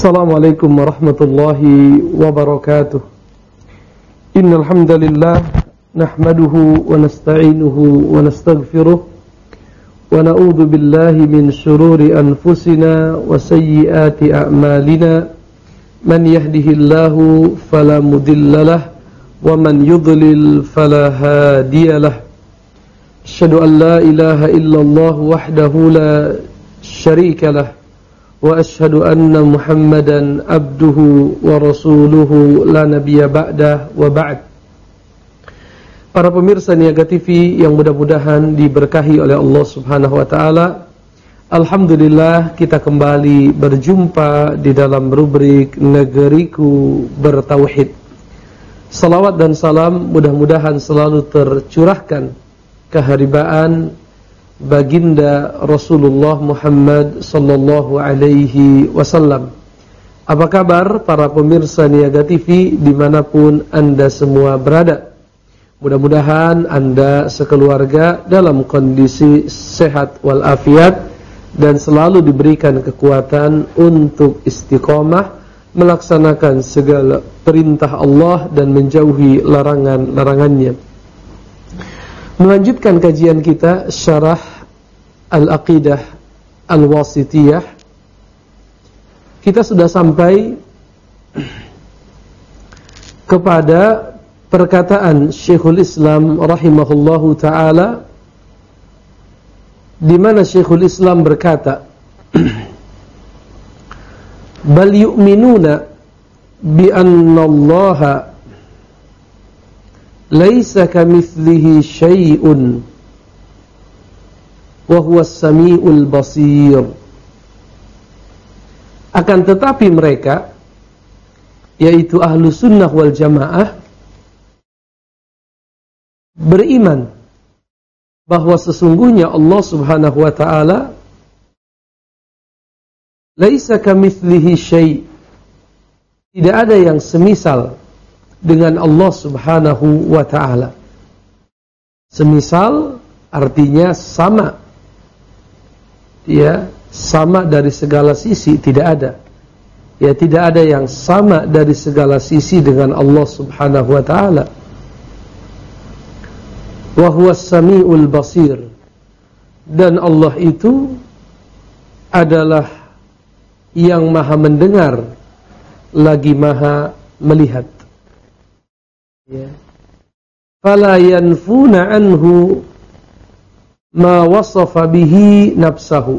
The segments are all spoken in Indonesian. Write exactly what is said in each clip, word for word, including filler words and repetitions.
Assalamualaikum warahmatullahi wabarakatuh. Innal hamdalillah nahmaduhu wa nasta'inuhu wa nastaghfiruh wa na'udzu billahi min shururi anfusina wa sayyiati a'malina. Man yahdihillahu fala mudhillalah wa man yudlil fala hadiyalah. Asyhadu an la ilaha illallah wahdahu la syarika lah wa asyhadu anna Muhammadan abduhu wa rasuluhu la nabiyya ba'dah wa ba'd. Para pemirsa Niaga T V yang mudah-mudahan diberkahi oleh Allah Subhanahu wa taala, alhamdulillah kita kembali berjumpa di dalam rubrik Negeriku Bertauhid. Salawat dan salam mudah-mudahan selalu tercurahkan keharibaan baginda Rasulullah Muhammad sallallahu alaihi wasallam. Apa kabar para pemirsa Niaga T V dimanapun Anda semua berada? Mudah-mudahan Anda sekeluarga dalam kondisi sehat walafiat dan selalu diberikan kekuatan untuk istiqomah melaksanakan segala perintah Allah dan menjauhi larangan-larangannya. Melanjutkan kajian kita Syarah Al-Aqidah Al-Wasithiyah. Kita sudah sampai kepada perkataan Syekhul Islam rahimahullahu ta'ala, di mana Syekhul Islam berkata, bal yu'minuna bi anna Allaha laisa kamitslihi syai'un wa huwa as-sami'ul basir. Akan tetapi mereka, yaitu ahlu sunnah wal jamaah, beriman bahwa sesungguhnya Allah Subhanahu wa ta'ala laisa kamitslihi syai', tidak ada yang semisal dengan Allah Subhanahu wa ta'ala. Semisal artinya sama, ya, sama dari segala sisi, tidak ada. Ya, tidak ada yang sama dari segala sisi dengan Allah Subhanahu wa ta'ala. Wa huwas samiul basir, dan Allah itu adalah yang maha mendengar lagi maha melihat. Ya. Fala yanfuna anhu ma wasafa bihi nafsahu.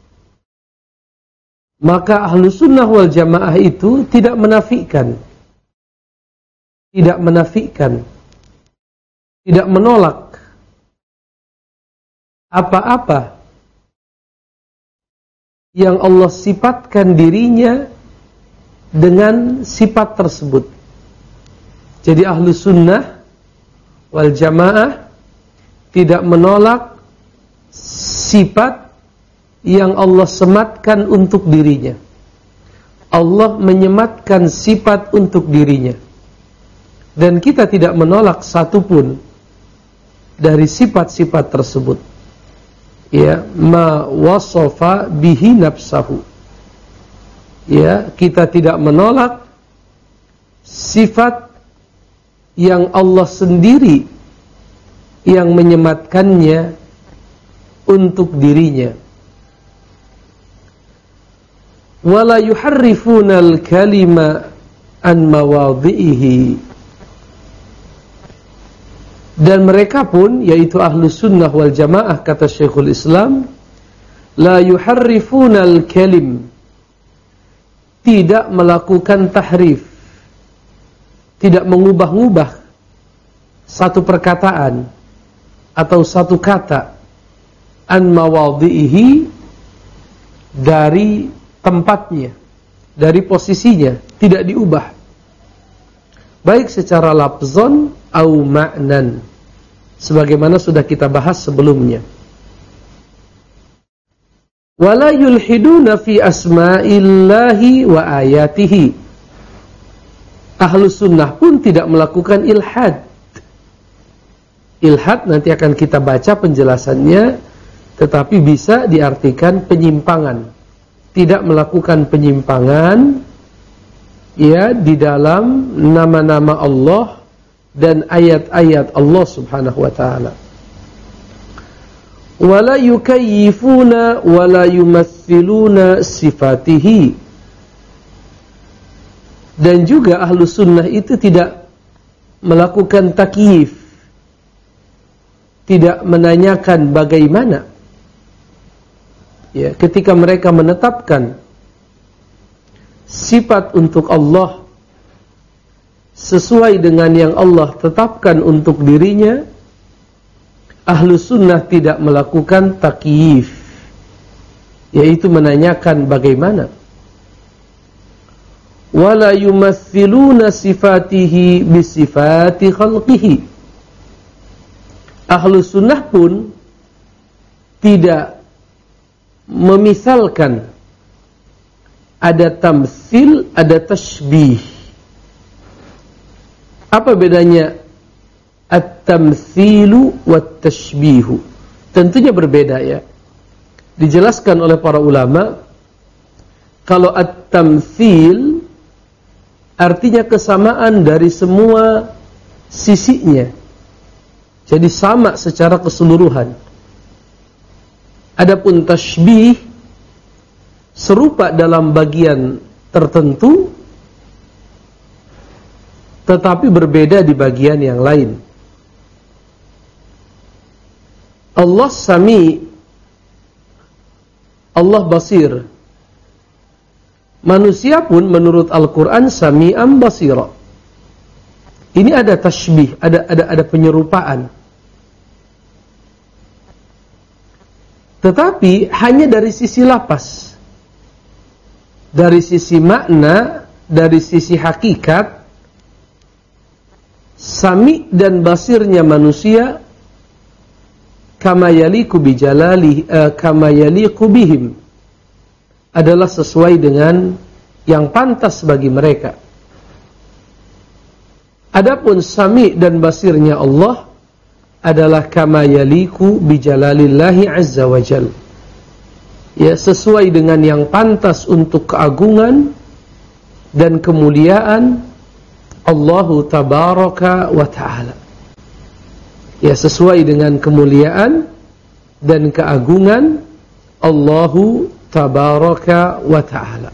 Maka ahlu sunnah wal jamaah itu tidak menafikan, tidak menafikan, tidak menolak apa-apa yang Allah sifatkan dirinya dengan sifat tersebut. Jadi ahlu sunnah wal jamaah tidak menolak sifat yang Allah sematkan untuk dirinya. Allah menyematkan sifat untuk dirinya, dan kita tidak menolak satupun dari sifat-sifat tersebut. Ya, ma wasafa bihi nafsahu. Ya, kita tidak menolak sifat yang Allah sendiri yang menyematkannya untuk dirinya. Wala yuharrifuna al-kalima an mawadhihi. Dan mereka pun, yaitu ahlu sunnah wal jamaah, kata Syekhul Islam, la yuharrifuna al-kalim, tidak melakukan tahrif, tidak mengubah-ubah satu perkataan atau satu kata, an mawadhihi, dari tempatnya, dari posisinya, tidak diubah, baik secara lafzon au ma'nan, sebagaimana sudah kita bahas sebelumnya. Wala yulhiduna fi asma'illahi wa ayatihi. Ahlu sunnah pun tidak melakukan ilhad. Ilhad nanti akan kita baca penjelasannya, tetapi bisa diartikan penyimpangan. Tidak melakukan penyimpangan ya di dalam nama-nama Allah dan ayat-ayat Allah Subhanahu wa taala. Wala yukayyifuna wala yumathiluna sifatihi. Dan juga ahlu sunnah itu tidak melakukan takyif, tidak menanyakan bagaimana, ya, ketika mereka menetapkan sifat untuk Allah sesuai dengan yang Allah tetapkan untuk dirinya. Ahlu sunnah tidak melakukan takyif, yaitu menanyakan bagaimana. Wala yumathiluna sifatihi bisifati khalqihi. Ahlu sunnah pun tidak memisalkan, ada tamtsil, ada tashbih. Apa bedanya at-tamtsilu wat-tashbihu? Tentunya berbeda, ya. Dijelaskan oleh para ulama, kalau at-tamtsil artinya kesamaan dari semua sisinya, jadi sama secara keseluruhan. Adapun tashbih, serupa dalam bagian tertentu tetapi berbeda di bagian yang lain. Allah Sami, Allah Basir. Manusia pun menurut Al-Quran Sami'an Basira. Ini ada tashbih, ada ada ada penyerupaan. Tetapi hanya dari sisi lapas. Dari sisi makna, dari sisi hakikat, Sami dan basirnya manusia kama yaliku bijalali uh, kama yaliku bihim, adalah sesuai dengan yang pantas bagi mereka. Adapun Sami dan basirnya Allah adalah kama yaliku bijalalillahi azza wa jal, ya, sesuai dengan yang pantas untuk keagungan dan kemuliaan Allahu tabaraka wa ta'ala, ya, sesuai dengan kemuliaan dan keagungan Allahu tabaraka wa ta'ala.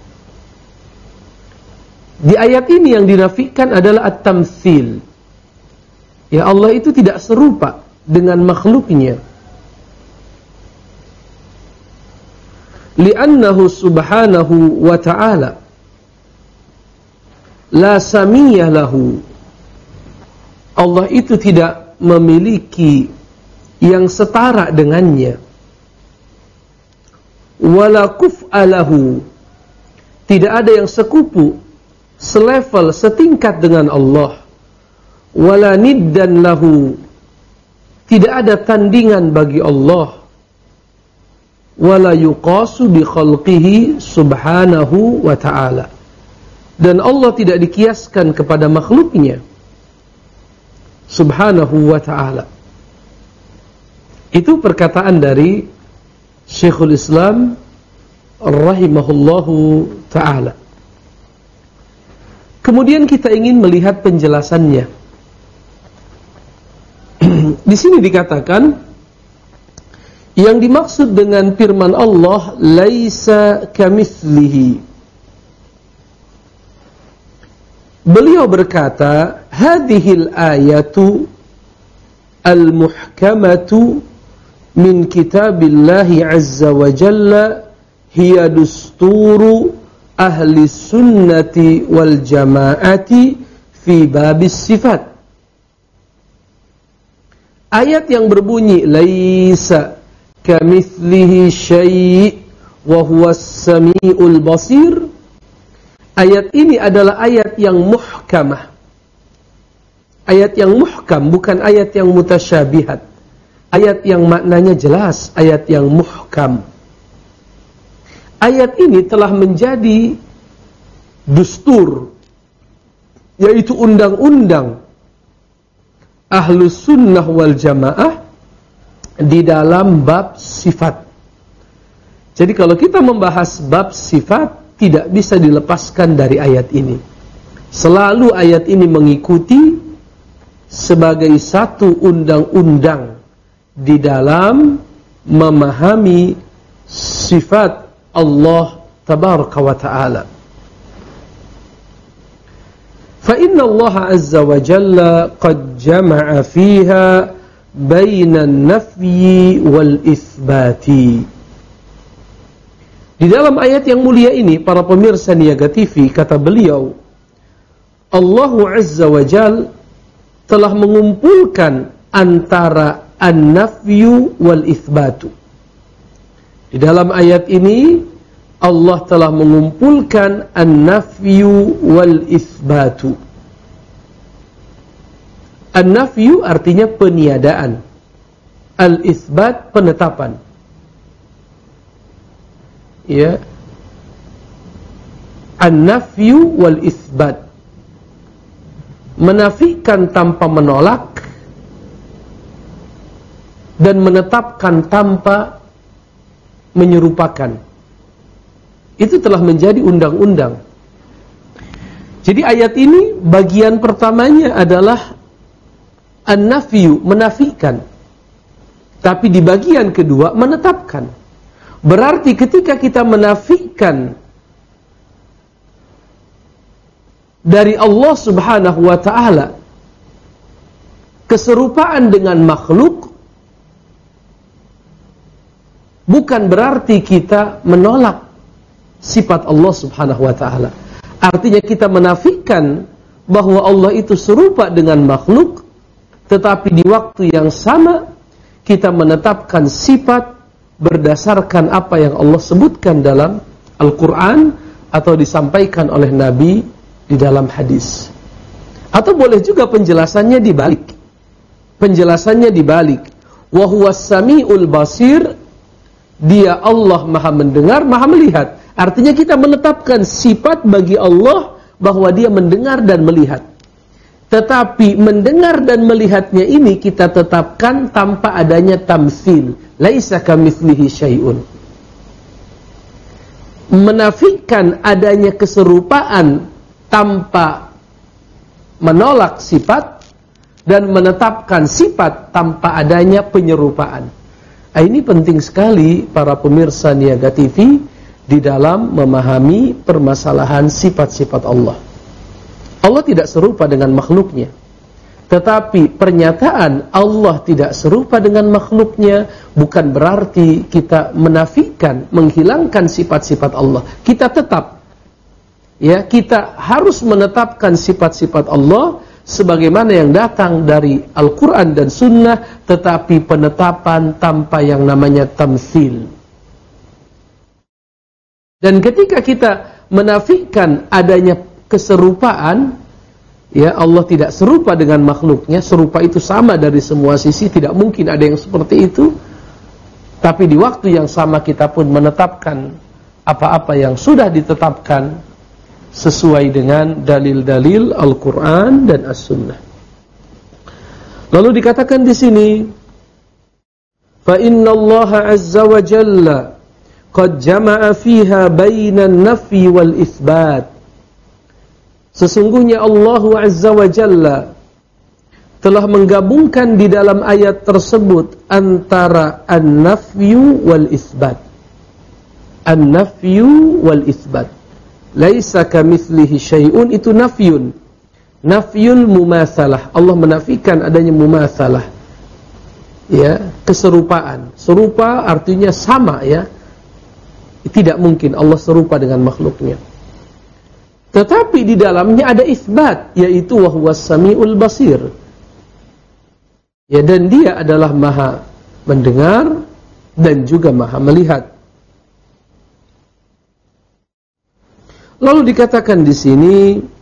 Di ayat ini yang dinafikan adalah at-tamtsil, ya, Allah itu tidak serupa dengan makhluknya. Li'annahu subhanahu wa ta'ala la samiyah lahu. Allah itu tidak memiliki yang setara dengannya. Wala kuf'alahu, tidak ada yang sekupu, selevel, setingkat dengan Allah. Wala niddan lahu, tidak ada tandingan bagi Allah. Wala yuqasu bi khalqihi subhanahu wa ta'ala, dan Allah tidak dikiaskan kepada makhluknya subhanahu wa ta'ala. Itu perkataan dari Syekhul Islam rahimahullahu ta'ala. Kemudian kita ingin melihat penjelasannya. Di sini dikatakan, yang dimaksud dengan firman Allah laisa kamitslihi, beliau berkata, hadhil ayatu al-muhkamatu min kitabillahi azza wa jalla hiya dusturu ahli sunnati wal jamaati fi babis sifat. Ayat yang berbunyi laisa kamitslihi syai' wa huwas samiul basir, ayat ini adalah ayat yang muhkamah. Ayat yang muhkam, bukan ayat yang mutasyabihat. Ayat yang maknanya jelas, ayat yang muhkam. Ayat ini telah menjadi dustur, yaitu undang-undang Ahlus Sunnah wal Jamaah di dalam bab sifat. Jadi kalau kita membahas bab sifat, tidak bisa dilepaskan dari ayat ini. Selalu ayat ini mengikuti sebagai satu undang-undang di dalam memahami sifat Allah tabaraka wa ta'ala. Fa inna Allah azza wa jalla qad jama'a fiha baina an-nafyi wal itsbati. Di dalam ayat yang mulia ini, para pemirsa Niaga T V, kata beliau, Allah azza wa jalla telah mengumpulkan antara an-nafyu wal itsbatu. Di dalam ayat ini Allah telah mengumpulkan an-nafyu wal itsbatu. An-nafyu artinya peniadaan, al-itsbat penetapan. Ya. An-nafyu wal itsbat, menafikan tanpa menolak dan menetapkan tanpa menyerupakan. Itu telah menjadi undang-undang. Jadi ayat ini bagian pertamanya adalah an-nafyu, menafikan. Tapi di bagian kedua menetapkan. Berarti ketika kita menafikan dari Allah Subhanahu wa ta'ala keserupaan dengan makhluk, bukan berarti kita menolak sifat Allah Subhanahu wa ta'ala. Artinya kita menafikan bahwa Allah itu serupa dengan makhluk, tetapi di waktu yang sama kita menetapkan sifat berdasarkan apa yang Allah sebutkan dalam Al-Quran atau disampaikan oleh Nabi di dalam hadis. Atau boleh juga penjelasannya dibalik. Penjelasannya dibalik. Wa huwas samiul basir, dia Allah maha mendengar, maha melihat. Artinya kita menetapkan sifat bagi Allah bahwa dia mendengar dan melihat. Tetapi mendengar dan melihatnya ini kita tetapkan tanpa adanya tamtsil. Laisa kamitslihi syai'un. Menafikan adanya keserupaan tanpa menolak sifat dan menetapkan sifat tanpa adanya penyerupaan. Nah, ini penting sekali para pemirsa Niaga T V di dalam memahami permasalahan sifat-sifat Allah. Allah tidak serupa dengan makhluknya. Tetapi pernyataan Allah tidak serupa dengan makhluknya bukan berarti kita menafikan, menghilangkan sifat-sifat Allah. Kita tetap, ya, kita harus menetapkan sifat-sifat Allah sebagaimana yang datang dari Al-Quran dan Sunnah, tetapi penetapan tanpa yang namanya tamtsil. Dan ketika kita menafikan adanya keserupaan, ya, Allah tidak serupa dengan makhluknya, serupa itu sama dari semua sisi, tidak mungkin ada yang seperti itu. Tapi di waktu yang sama kita pun menetapkan apa-apa yang sudah ditetapkan sesuai dengan dalil-dalil Al-Quran dan As-Sunnah. Lalu dikatakan di sini, fa inna Allah azza wa jalla qad jama'a fiha bainan nafyi wal itsbat. Sesungguhnya Allah azza wa jalla telah menggabungkan di dalam ayat tersebut antara an-nafyu wal itsbat. An-nafyu wal itsbat. Laisa kamitslihi syai'un, itu nafyun. Nafyul mumatsalah. Allah menafikan adanya mumatsalah. Ya, keserupaan. Serupa artinya sama, ya. Tidak mungkin Allah serupa dengan makhluknya. Tetapi di dalamnya ada isbat, yaitu wa huwas samiul basir. Ya, dan dia adalah maha mendengar dan juga maha melihat. Lalu dikatakan di sini,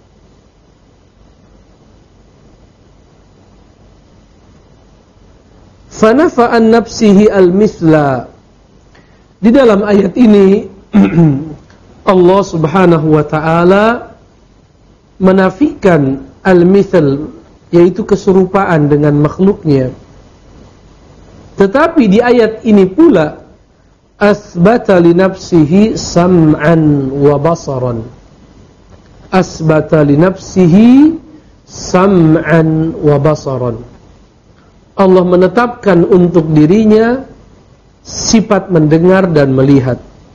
fanafa an nafsihi al-mithla. Di dalam ayat ini Allah Subhanahu wa ta'ala menafikan al-mithl, yaitu keserupaan dengan makhluknya. Tetapi di ayat ini pula asbata li nafsihi sam'an wa basaran. asbata li nafsihi sam'an wa basaran. Allah menetapkan untuk dirinya sifat mendengar dan melihat.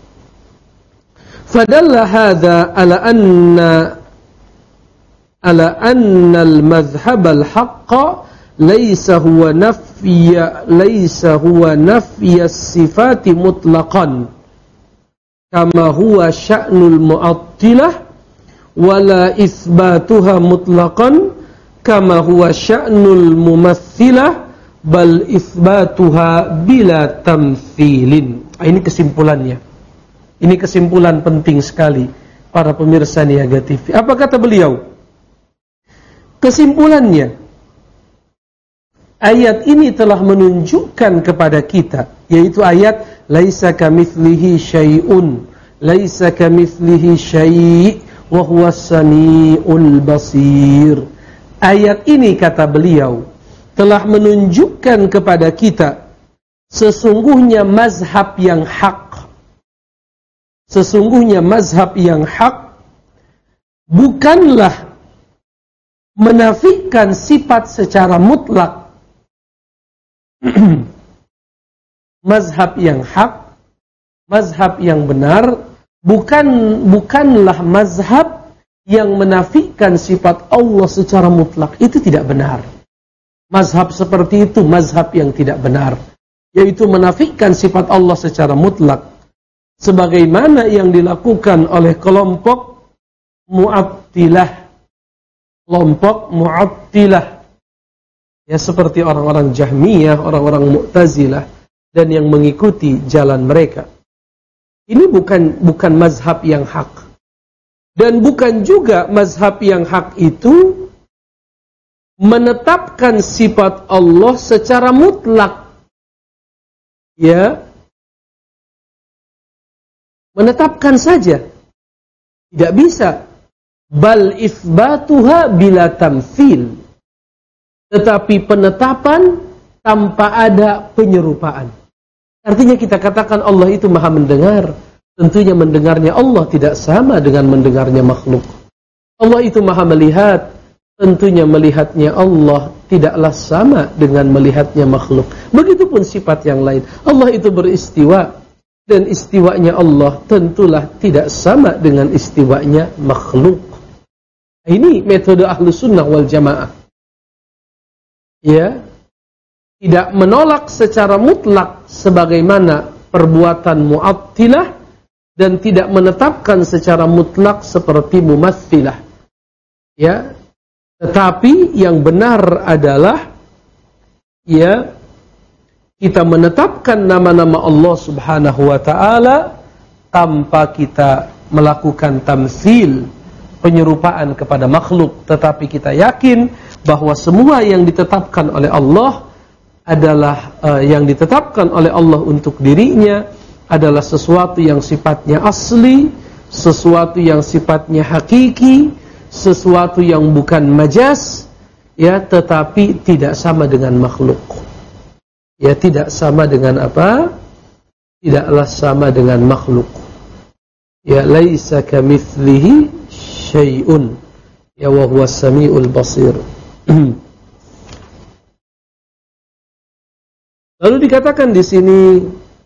Fadalla hadza ala anna ala anna al-madhhab al-haqq laysa huwa nafya laysa huwa nafya as-sifati mutlaqan kama huwa sya'nul mu'attilah wala itsbatuha mutlaqan kama huwa sya'nul mumatsilah bal itsbatuha bila tamtsilin. Ini kesimpulannya. Ini kesimpulan penting sekali para pemirsa Niaga T V. Apa kata beliau? Kesimpulannya, ayat ini telah menunjukkan kepada kita, yaitu ayat laisa kamitslihi syai'un, laisa kamitslihi syai' wa huwas samiul basir. Ayat ini, kata beliau, telah menunjukkan kepada kita sesungguhnya mazhab yang hak. Sesungguhnya mazhab yang hak bukanlah menafikan sifat secara mutlak. Mazhab yang hak, mazhab yang benar, bukan bukanlah mazhab yang menafikan sifat Allah secara mutlak. Itu tidak benar. Mazhab seperti itu mazhab yang tidak benar, yaitu menafikan sifat Allah secara mutlak, sebagaimana yang dilakukan oleh kelompok Mu'attilah. Kelompok Mu'attilah, ya, seperti orang-orang Jahmiyah, orang-orang Mu'tazilah, dan yang mengikuti jalan mereka. Ini bukan bukan mazhab yang hak. Dan bukan juga mazhab yang hak itu menetapkan sifat Allah secara mutlak. Ya. Menetapkan saja. Tidak bisa. Bal itsbatuha bila tamtsil. Tetapi penetapan tanpa ada penyerupaan. Artinya kita katakan Allah itu maha mendengar. Tentunya mendengarnya Allah tidak sama dengan mendengarnya makhluk. Allah itu maha melihat. Tentunya melihatnya Allah tidaklah sama dengan melihatnya makhluk. Begitupun sifat yang lain. Allah itu beristiwa. Dan istiwanya Allah tentulah tidak sama dengan istiwanya makhluk. Ini metode Ahlus Sunnah wal Jamaah. Ya, tidak menolak secara mutlak sebagaimana perbuatan Mu'attilah dan tidak menetapkan secara mutlak seperti Mumatsilah. Ya, tetapi yang benar adalah, ya, kita menetapkan nama-nama Allah Subhanahu wa ta'ala tanpa kita melakukan tamtsil, penyerupaan kepada makhluk. Tetapi kita yakin bahwa semua yang ditetapkan oleh Allah adalah uh, yang ditetapkan oleh Allah untuk dirinya adalah sesuatu yang sifatnya asli, sesuatu yang sifatnya hakiki, sesuatu yang bukan majaz, ya, tetapi tidak sama dengan makhluk. Ya, tidak sama dengan apa? Tidaklah sama dengan makhluk. Ya, laisa kamitslihi syai'un. Ya, wa huwas samiul basir. Lalu dikatakan di sini,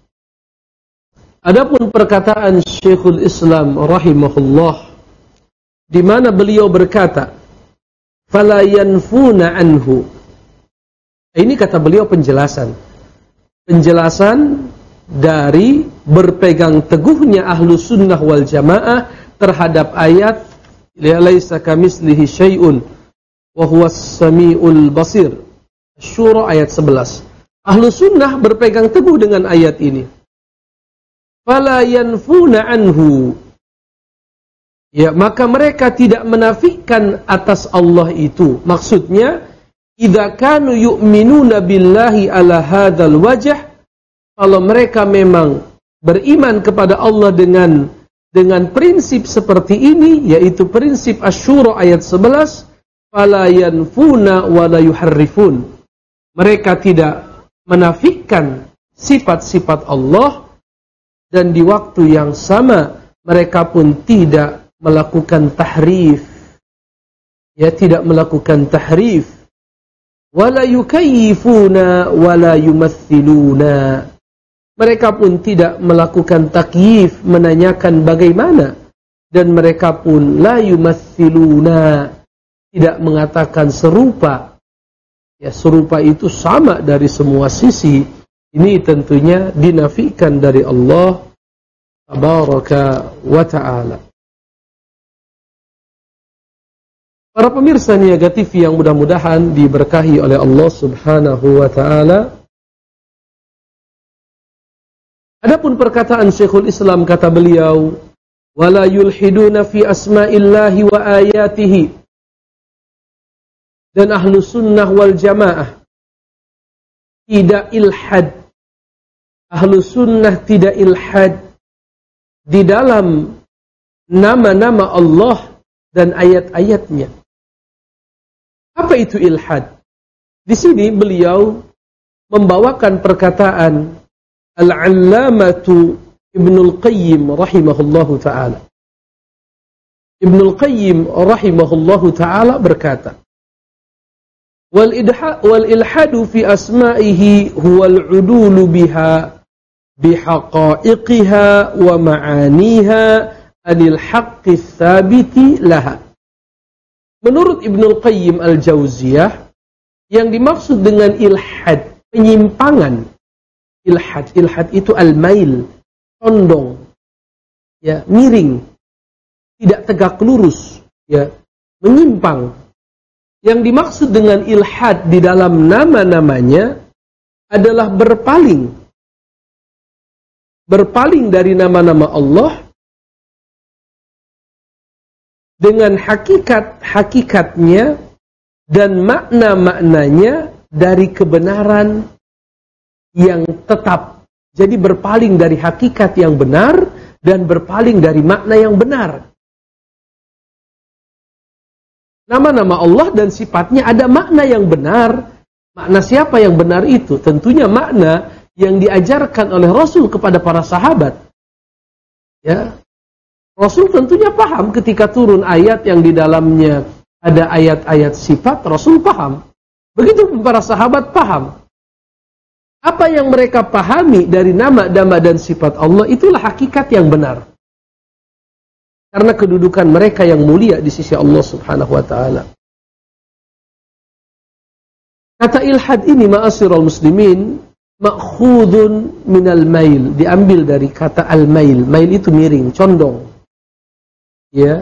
adapun perkataan Syekhul Islam rahimahullah di mana beliau berkata, fala yanfuna anhu. Ini kata beliau penjelasan. Penjelasan dari berpegang teguhnya Ahlus Sunnah wal Jamaah terhadap ayat laisa kamitslihi syai'un wa huwas samiul basir. Syura ayat sebelas. Ahlus Sunnah berpegang teguh dengan ayat ini. Fala yanfuna anhu. Ya, maka mereka tidak menafikan atas Allah itu. Maksudnya, idza kanu yu'minuna billahi ala hadzal wajh, kalau mereka memang beriman kepada Allah dengan dengan prinsip seperti ini, yaitu prinsip Asy-Syura ayat sebelas, fala yanfuna wa la yuharrifun. Mereka tidak menafikan sifat-sifat Allah, dan di waktu yang sama mereka pun tidak melakukan tahrif, ya tidak melakukan tahrif, wala yukayyifuna wala yumathiluna. Mereka pun tidak melakukan takyif, menanyakan bagaimana, dan mereka pun la yumathiluna, tidak mengatakan serupa. Ya, serupa itu sama dari semua sisi. Ini tentunya dinafikan dari Allah tabaraka wa ta'ala. Para pemirsa Niaga T V yang mudah-mudahan diberkahi oleh Allah subhanahu wa ta'ala. Adapun perkataan Syekhul Islam, kata beliau, wala yulhiduna fi asma'illahi wa ayatihi. Dan ahlu sunnah wal jamaah tidak ilhad. Ahlu sunnah tidak ilhad di dalam nama-nama Allah dan ayat-ayatnya. Apa itu ilhad? Di sini beliau membawakan perkataan Al-Allamatu Ibnul Qayyim rahimahullahu ta'ala. Ibnul Qayyim rahimahullahu ta'ala berkata, Wal ilhadu fi asma'ihi huwal udulu biha bihaqa'iqiha wa ma'aniha anil haqqi tsabiti laha. Menurut Ibnul Qayyim Al-Jauziyah, yang dimaksud dengan ilhad, penyimpangan. Ilhad, ilhad itu al-mail, condong, ya, miring, tidak tegak lurus, ya, menyimpang. Yang dimaksud dengan ilhad di dalam nama-namanya adalah berpaling. Berpaling dari nama-nama Allah dengan hakikat-hakikatnya dan makna-maknanya dari kebenaran yang tetap. Jadi berpaling dari hakikat yang benar dan berpaling dari makna yang benar. Nama-nama Allah dan sifatnya ada makna yang benar. Makna siapa yang benar itu? Tentunya makna yang diajarkan oleh Rasul kepada para sahabat. Ya, Rasul tentunya paham ketika turun ayat yang di dalamnya ada ayat-ayat sifat, Rasul paham. Begitu para sahabat paham. Apa yang mereka pahami dari nama-nama dan sifat Allah, itulah hakikat yang benar. Karena kedudukan mereka yang mulia di sisi Allah subhanahu wa ta'ala. Kata ilhad ini, ma'asyiral muslimin, ma'khudun minal mail, diambil dari kata al-mail. Mail itu miring, condong. Ya.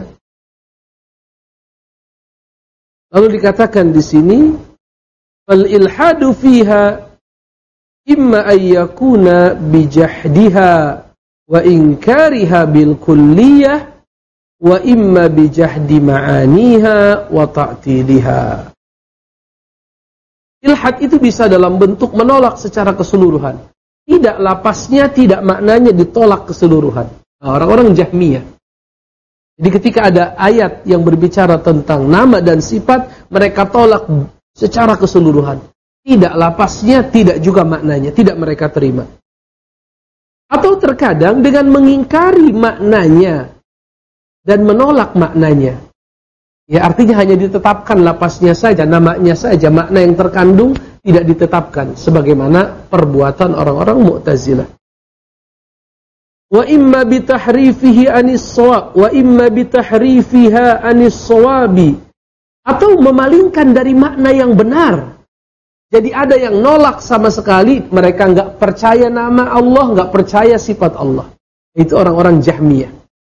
Lalu dikatakan di sini, al-ilhadu fiha imma ayyakuna bijahdiha wa inkariha bil kulliyah wa imma bijahdi ma'aniha wa ta'tiliha. Ilhad itu bisa dalam bentuk menolak secara keseluruhan. Tidak lapasnya, tidak maknanya ditolak keseluruhan. Nah, orang-orang Jahmiyah. Jadi ketika ada ayat yang berbicara tentang nama dan sifat, mereka tolak secara keseluruhan. Tidak lapasnya, tidak juga maknanya. Tidak mereka terima. Atau terkadang dengan mengingkari maknanya dan menolak maknanya. Ya, artinya hanya ditetapkan lapasnya saja, namanya saja, makna yang terkandung tidak ditetapkan, sebagaimana perbuatan orang-orang Mu'tazilah. Wa imma bitahrifihi anis shawab, wa imma bitahrifiha anis shawabi, atau memalingkan dari makna yang benar. Jadi ada yang nolak sama sekali, mereka enggak percaya nama Allah, enggak percaya sifat Allah. Itu orang-orang Jahmiyah.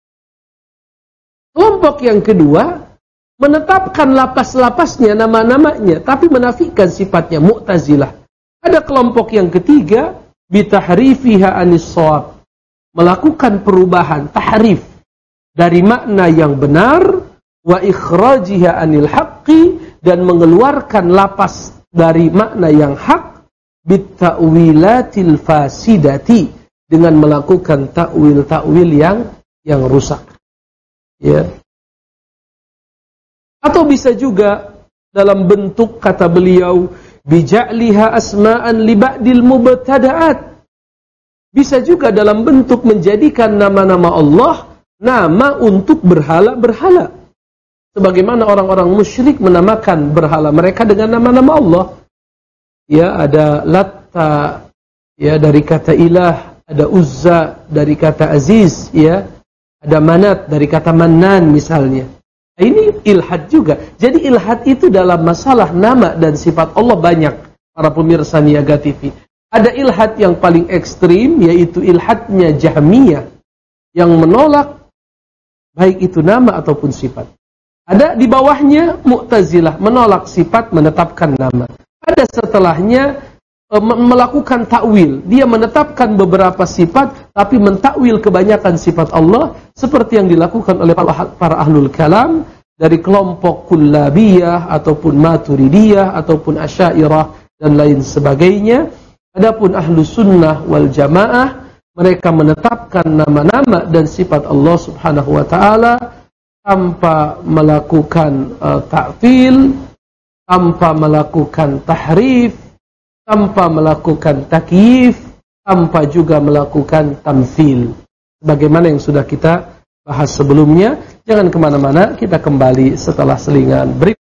Kelompok yang kedua, menetapkan lapas-lapasnya, nama-namanya, tapi menafikan sifatnya, Mu'tazilah. Ada kelompok yang ketiga, bitahrifiha anis shawab, melakukan perubahan, tahrif, dari makna yang benar, wa ikhrajiha anil haqqi, dan mengeluarkan lapas dari makna yang hak, bitta'wilatil fasidati, dengan melakukan takwil-takwil yang yang rusak. Ya. Atau bisa juga dalam bentuk, kata beliau, bija'liha asma'an li ba'dil mubtada'at. Bisa juga dalam bentuk menjadikan nama-nama Allah nama untuk berhala-berhala. Sebagaimana orang-orang musyrik menamakan berhala mereka dengan nama-nama Allah. Ya, ada Latta, ya, dari kata ilah, ada Uzza dari kata aziz, ya, ada Manat dari kata Mannan misalnya. Ini ilhad juga. Jadi ilhad itu dalam masalah nama dan sifat Allah banyak, para pemirsa Niaga T V. Ada ilhad yang paling ekstrim, yaitu ilhadnya Jahmiyah, yang menolak baik itu nama ataupun sifat. Ada di bawahnya Mu'tazilah, menolak sifat, menetapkan nama. Ada setelahnya e, melakukan takwil. Dia menetapkan beberapa sifat, tapi mentakwil kebanyakan sifat Allah, seperti yang dilakukan oleh para, para ahlul kalam, dari kelompok Kullabiyah, ataupun Maturidiyah, ataupun Asy'ariyah, dan lain sebagainya. Adapun ahlu sunnah wal jamaah, mereka menetapkan nama-nama dan sifat Allah subhanahu wa ta'ala, tanpa melakukan uh, ta'til, tanpa melakukan tahrif, tanpa melakukan takyif, tanpa juga melakukan tamthil. Sebagaimana yang sudah kita bahas sebelumnya. Jangan kemana-mana, kita kembali setelah selingan berikut.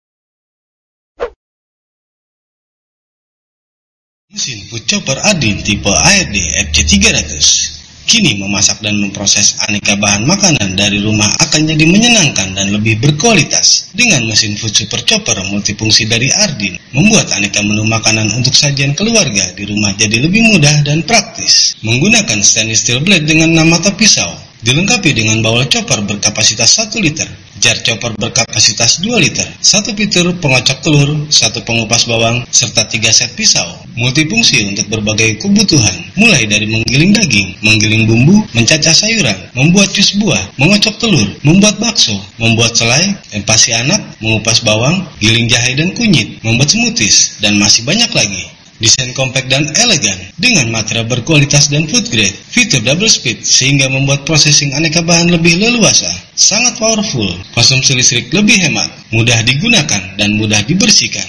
Mesin food chopper Ardin tipe A R D F C tiga ratus kini memasak dan memproses aneka bahan makanan dari rumah akan jadi menyenangkan dan lebih berkualitas. Dengan mesin food super chopper multifungsi dari Ardin, membuat aneka menu makanan untuk sajian keluarga di rumah jadi lebih mudah dan praktis. Menggunakan stainless steel blade dengan enam mata pisau, dilengkapi dengan bawal chopper berkapasitas satu liter, jar chopper berkapasitas dua liter, satu fitur pengocok telur, satu pengupas bawang, serta tiga set pisau. Multifungsi untuk berbagai kebutuhan, mulai dari menggiling daging, menggiling bumbu, mencacah sayuran, membuat jus buah, mengocok telur, membuat bakso, membuat selai, empasi anak, mengupas bawang, giling jahe dan kunyit, membuat smoothies, dan masih banyak lagi. Desain kompak dan elegan dengan material berkualitas dan food grade, fitur double speed sehingga membuat processing aneka bahan lebih leluasa. Sangat powerful, konsumsi listrik lebih hemat, mudah digunakan dan mudah dibersihkan.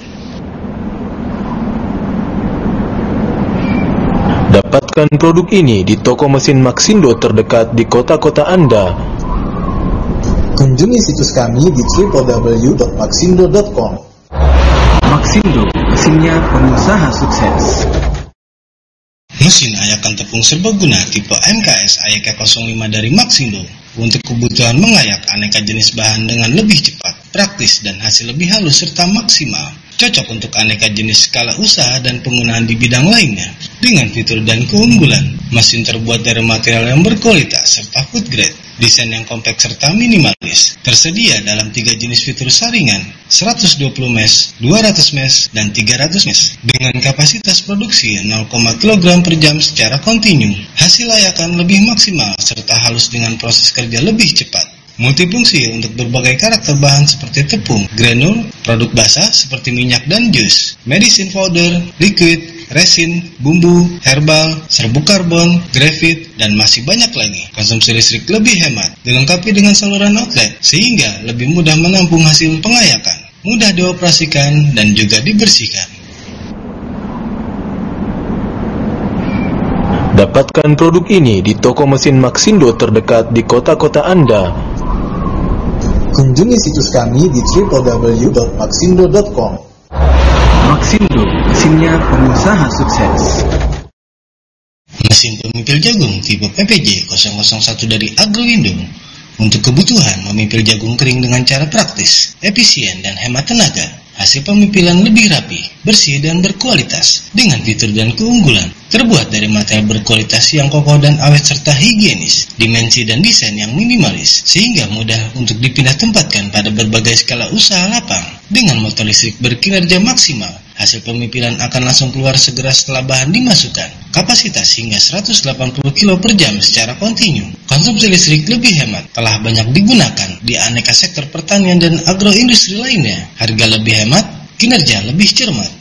Dapatkan produk ini di toko mesin Maxindo terdekat di kota-kota Anda. Kunjungi situs kami di w w w dot maxindo dot com. Maxindo, mesinnya pengusaha sukses. Mesin ayakan tepung serbaguna tipe M K S A Y K nol lima dari Maxindo untuk kebutuhan mengayak aneka jenis bahan dengan lebih cepat, praktis, dan hasil lebih halus serta maksimal. Cocok untuk aneka jenis skala usaha dan penggunaan di bidang lainnya. Dengan fitur dan keunggulan, mesin terbuat dari material yang berkualitas serta food grade, desain yang kompak serta minimalis. Tersedia dalam tiga jenis fitur saringan, seratus dua puluh mesh, dua ratus mesh, dan tiga ratus mesh. Dengan kapasitas produksi nol koma dua kilogram per jam secara kontinu. Hasil ayakan lebih maksimal serta halus dengan proses kerja lebih cepat. Multifungsi untuk berbagai karakter bahan seperti tepung, granul, produk basah seperti minyak dan jus, medicine powder, liquid, resin, bumbu, herbal, serbuk karbon, grafit, dan masih banyak lagi. Konsumsi listrik lebih hemat, dilengkapi dengan saluran outlet, sehingga lebih mudah menampung hasil pengayakan, mudah dioperasikan, dan juga dibersihkan. Dapatkan produk ini di toko mesin Maxindo terdekat di kota-kota Anda. Kunjungi situs kami di w w w dot maxindo dot com. Maxindo, mesinnya pengusaha sukses. Mesin pemipil jagung tipe P P J nol nol satu dari Agroindo untuk kebutuhan memipil jagung kering dengan cara praktis, efisien, dan hemat tenaga. Hasil pemipilan lebih rapi, bersih, dan berkualitas dengan fitur dan keunggulan. Terbuat dari material berkualitas yang kokoh dan awet serta higienis, dimensi dan desain yang minimalis, sehingga mudah untuk dipindah tempatkan pada berbagai skala usaha lapang. Dengan motor listrik berkinerja maksimal, hasil pemipilan akan langsung keluar segera setelah bahan dimasukkan. Kapasitas hingga seratus delapan puluh kilogram per jam secara kontinu. Konsumsi listrik lebih hemat, telah banyak digunakan di aneka sektor pertanian dan agroindustri lainnya. Harga lebih hemat, kinerja lebih cermat.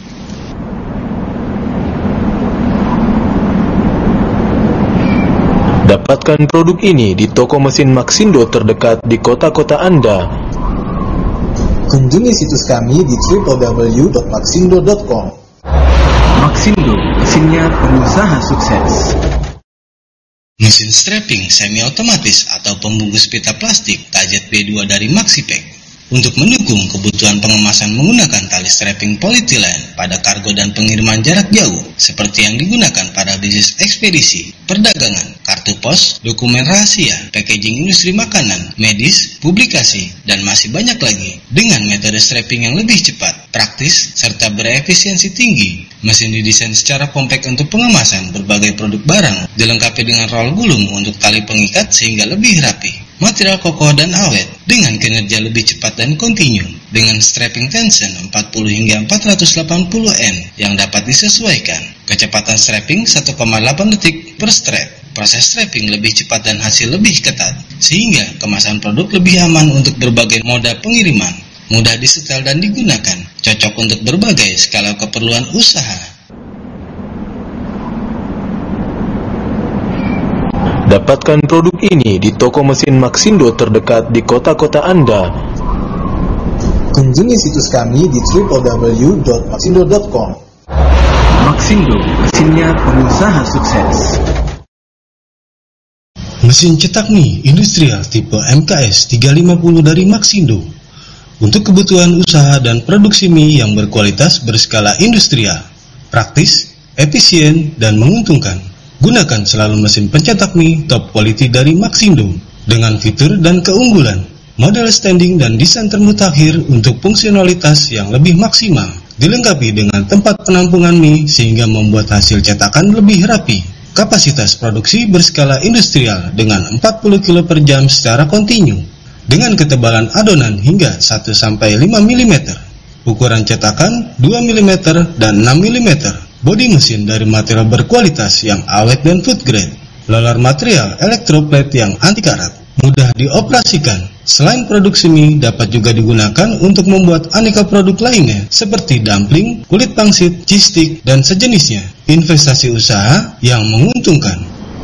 Dapatkan produk ini di toko mesin Maxindo terdekat di kota-kota Anda. Kunjungi situs kami di w w w dot maxindo dot com. Maxindo, mesinnya pengusaha sukses. Mesin strapping semi-otomatis atau pembungkus pita plastik K Z B dua dari Maxipack untuk mendukung kebutuhan pengemasan menggunakan tali strapping polyethylene pada kargo dan pengiriman jarak jauh seperti yang digunakan pada bisnis ekspedisi, perdagangan, kartu pos, dokumen rahasia, packaging industri makanan, medis, publikasi, dan masih banyak lagi dengan metode strapping yang lebih cepat, praktis, serta berefisiensi tinggi. Mesin didesain secara kompak untuk pengemasan berbagai produk barang, dilengkapi dengan roll gulung untuk tali pengikat sehingga lebih rapi. Material kokoh dan awet dengan kinerja lebih cepat dan kontinu dengan strapping tension empat puluh hingga empat ratus delapan puluh N yang dapat disesuaikan. Kecepatan strapping satu koma delapan detik per strap. Proses strapping lebih cepat dan hasil lebih ketat sehingga kemasan produk lebih aman untuk berbagai moda pengiriman. Mudah disetel dan digunakan, cocok untuk berbagai skala keperluan usaha. Dapatkan produk ini di toko mesin Maxindo terdekat di kota-kota Anda. Kunjungi situs kami di w w w dot maxindo dot com. Maxindo, mesinnya pengusaha sukses. Mesin cetak mie industrial tipe M K S tiga lima nol dari Maxindo untuk kebutuhan usaha dan produksi mie yang berkualitas berskala industrial, praktis, efisien, dan menguntungkan. Gunakan selalu mesin pencetak mie top quality dari Maxindo dengan fitur dan keunggulan, model standing dan desain termutakhir untuk fungsionalitas yang lebih maksimal, dilengkapi dengan tempat penampungan mie sehingga membuat hasil cetakan lebih rapi. Kapasitas produksi berskala industrial dengan empat puluh kilo per jam secara kontinu, dengan ketebalan adonan hingga satu sampai lima milimeter, ukuran cetakan dua milimeter dan enam milimeter. Bodi mesin dari material berkualitas yang awet dan food grade. Roller material elektroplate yang anti karat, mudah dioperasikan. Selain produksi mie, dapat juga digunakan untuk membuat aneka produk lainnya seperti dumpling, kulit pangsit, cheese stick, dan sejenisnya. Investasi usaha yang menguntungkan.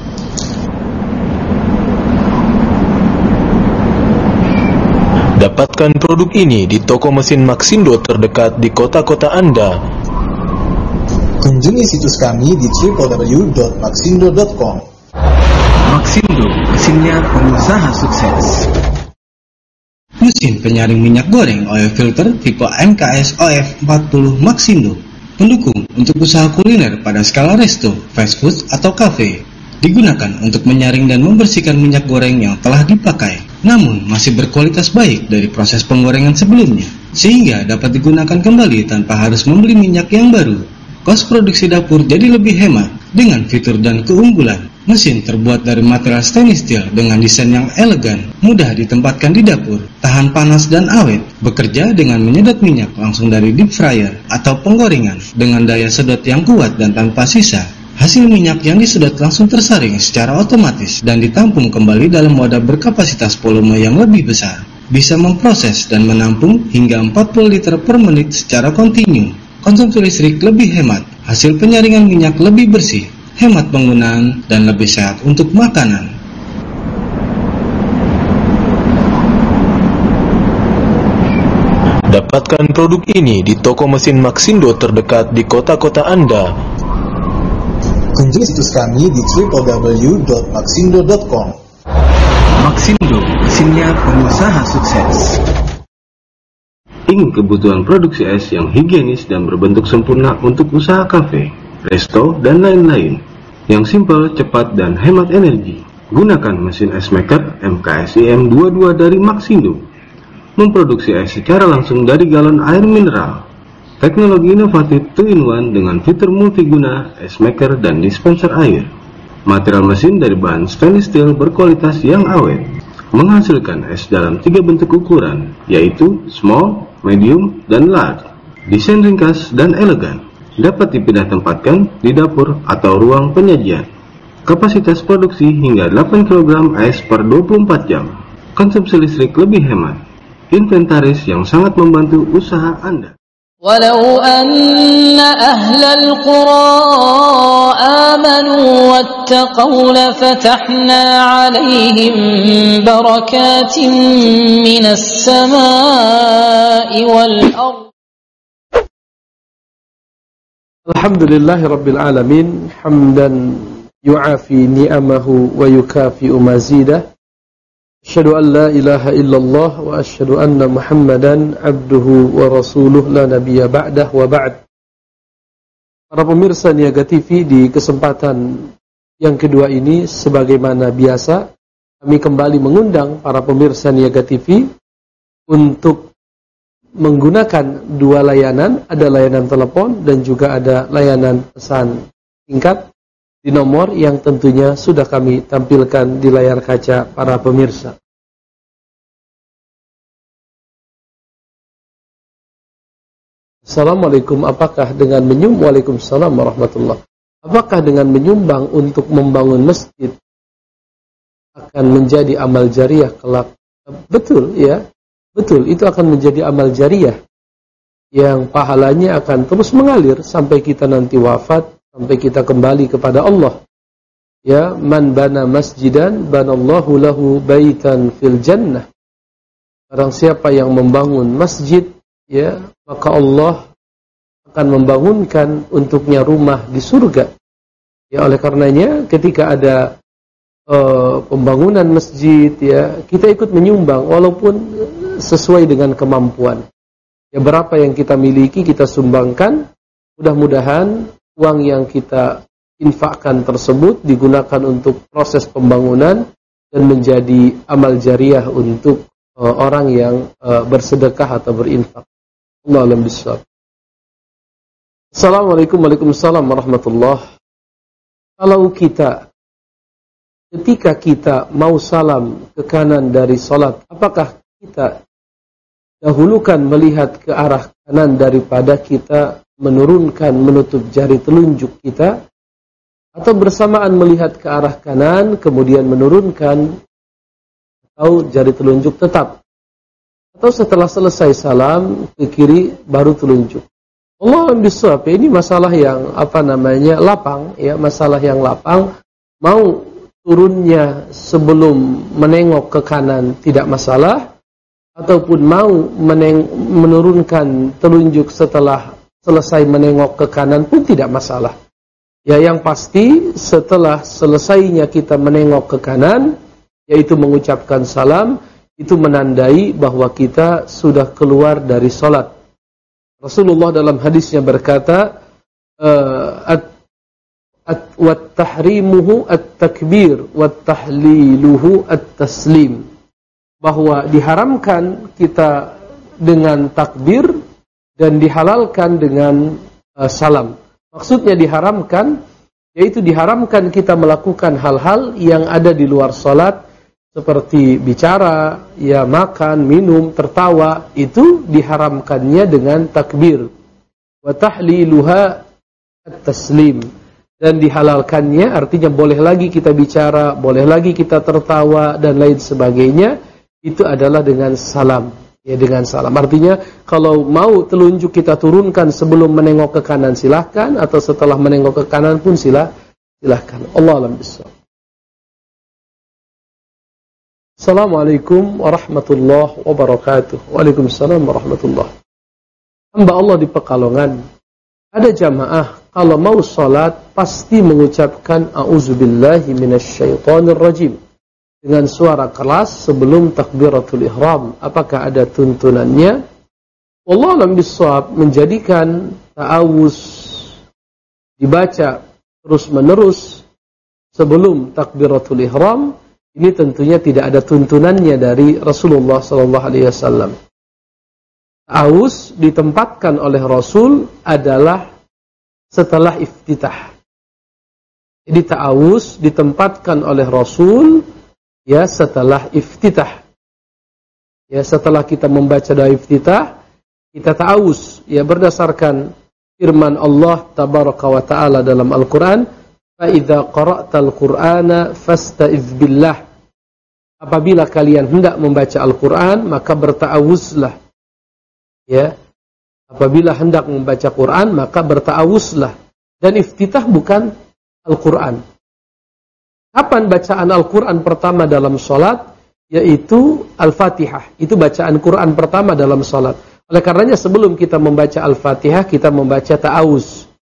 Dapatkan produk ini di toko mesin Maxindo terdekat di kota-kota Anda. Kunjungi situs kami di w w w dot maxindo dot com. Maxindo, mesinnya pengusaha sukses. Mesin penyaring minyak goreng oil filter tipe M K S O F empat puluh Maxindo, pendukung untuk usaha kuliner pada skala resto, fast food, atau kafe. Digunakan untuk menyaring dan membersihkan minyak goreng yang telah dipakai, namun masih berkualitas baik dari proses penggorengan sebelumnya, sehingga dapat digunakan kembali tanpa harus membeli minyak yang baru. Kos produksi dapur jadi lebih hemat dengan fitur dan keunggulan. Mesin terbuat dari material stainless steel dengan desain yang elegan, mudah ditempatkan di dapur, tahan panas dan awet, bekerja dengan menyedot minyak langsung dari deep fryer atau penggorengan dengan daya sedot yang kuat dan tanpa sisa. Hasil minyak yang disedot langsung tersaring secara otomatis dan ditampung kembali dalam wadah berkapasitas volume yang lebih besar. Bisa memproses dan menampung hingga empat puluh liter per menit secara kontinu. Konsumsi listrik lebih hemat, hasil penyaringan minyak lebih bersih, hemat penggunaan, dan lebih sehat untuk makanan. Dapatkan produk ini di toko mesin Maxindo terdekat di kota-kota Anda. Kunjungi situs kami di w w w dot maxindo dot com. Maxindo, mesinnya pengusaha sukses. Ingin kebutuhan produksi es yang higienis dan berbentuk sempurna untuk usaha kafe, resto, dan lain-lain, yang simpel, cepat, dan hemat energi? Gunakan mesin es maker M K S I M dua puluh dua dari Maxindo. Memproduksi es secara langsung dari galon air mineral. Teknologi inovatif two in one dengan fitur multiguna, es maker, dan dispenser air. Material mesin dari bahan stainless steel berkualitas yang awet, menghasilkan es dalam tiga bentuk ukuran, yaitu small, medium, dan large. Desain ringkas dan elegan, dapat dipindah tempatkan di dapur atau ruang penyajian. Kapasitas produksi hingga delapan kilogram es per dua puluh empat jam. Konsumsi listrik lebih hemat. Inventaris yang sangat membantu usaha Anda. ولو أن أهل القرى آمنوا واتقوا لفتحنا عليهم بركات من السماء والأرض. الحمد لله رب العالمين حمدا yu'afi ni'amahu wa yukafi'u mazidah. Asyhadu an la ilaha illallah wa asyhadu anna Muhammadan abduhu wa rasuluh la nabiyya ba'dah wa ba'd. Para pemirsa Niaga T V, di kesempatan yang kedua ini sebagaimana biasa kami kembali mengundang para pemirsa Niaga T V untuk menggunakan dua layanan, ada layanan telepon dan juga ada layanan pesan singkat di nomor yang tentunya sudah kami tampilkan di layar kaca para pemirsa. Assalamualaikum, apakah dengan menyumbang Waalaikumsalam warahmatullah. Apakah dengan menyumbang untuk membangun masjid akan menjadi amal jariah kelak? Betul, ya. Betul, itu akan menjadi amal jariah yang pahalanya akan terus mengalir sampai kita nanti wafat, sampai kita kembali kepada Allah. Ya, man bana masjidan banallahu lahu baitan fil jannah. Barang siapa yang membangun masjid, ya, maka Allah akan membangunkan untuknya rumah di surga. Ya, oleh karenanya ketika ada uh, pembangunan masjid, ya, kita ikut menyumbang walaupun sesuai dengan kemampuan. Ya, berapa yang kita miliki kita sumbangkan. Mudah-mudahan uang yang kita infakkan tersebut digunakan untuk proses pembangunan dan menjadi amal jariah untuk uh, orang yang uh, bersedekah atau berinfak. Allah alam bisawab. Assalamualaikum Waalaikumsalam warahmatullahi. Kalau kita ketika kita mau salam ke kanan dari salat, apakah kita dahulukan melihat ke arah kanan daripada kita menurunkan menutup jari telunjuk kita, atau bersamaan melihat ke arah kanan kemudian menurunkan atau jari telunjuk tetap, atau setelah selesai salam ke kiri baru telunjuk? Allah bisawab. Ini masalah yang apa namanya lapang, ya, masalah yang lapang. Mau turunnya sebelum menengok ke kanan tidak masalah, ataupun mau meneng- menurunkan telunjuk setelah selesai menengok ke kanan pun tidak masalah. Ya, yang pasti setelah selesainya kita menengok ke kanan, yaitu mengucapkan salam, itu menandai bahwa kita sudah keluar dari salat. Rasulullah dalam hadisnya berkata, at at wat tahrimuhu at-takbir wat tahliluhu at-taslim, bahwa diharamkan kita dengan takbir dan dihalalkan dengan uh, salam. Maksudnya diharamkan, yaitu diharamkan kita melakukan hal-hal yang ada di luar salat, seperti bicara, ya, makan, minum, tertawa, itu diharamkannya dengan takbir. Wa tahliluha at-taslim. Dan dihalalkannya artinya boleh lagi kita bicara, boleh lagi kita tertawa dan lain sebagainya, itu adalah dengan salam. Ya, dengan salam. Artinya kalau mau telunjuk kita turunkan sebelum menengok ke kanan silahkan, atau setelah menengok ke kanan pun silah, silahkan. Allah alam bisawab. Assalamualaikum warahmatullahi wabarakatuh. Waalaikumsalam warahmatullahi. Hamba Allah di Pekalongan, ada jamaah kalau mau salat pasti mengucapkan a'udzubillahi minasyaitonir rajim dengan suara keras sebelum takbiratul ihram. Apakah ada tuntunannya? Wallahu a'lam bishawab, menjadikan ta'awuz dibaca terus-menerus sebelum takbiratul ihram, ini tentunya tidak ada tuntunannya dari Rasulullah sallallahu alaihi wasallam. Ta'awuz ditempatkan oleh Rasul adalah setelah iftitah. Jadi ta'awuz ditempatkan oleh Rasul ya setelah iftitah. Ya, setelah kita membaca doa iftitah, kita ta'awuz ya berdasarkan firman Allah tabaraka wa taala dalam Al-Qur'an, fa idza qara'tal qur'ana fasta'iz billah. Apabila kalian hendak membaca Al-Qur'an, maka berta'awuzlah. Ya. Apabila hendak membaca Qur'an, maka berta'awuzlah. Dan iftitah bukan Al-Qur'an. Kapan bacaan Al-Quran pertama dalam salat? Yaitu Al-Fatihah. Itu bacaan Quran pertama dalam salat. Oleh karenanya sebelum kita membaca Al-Fatihah, kita membaca ta'awuz.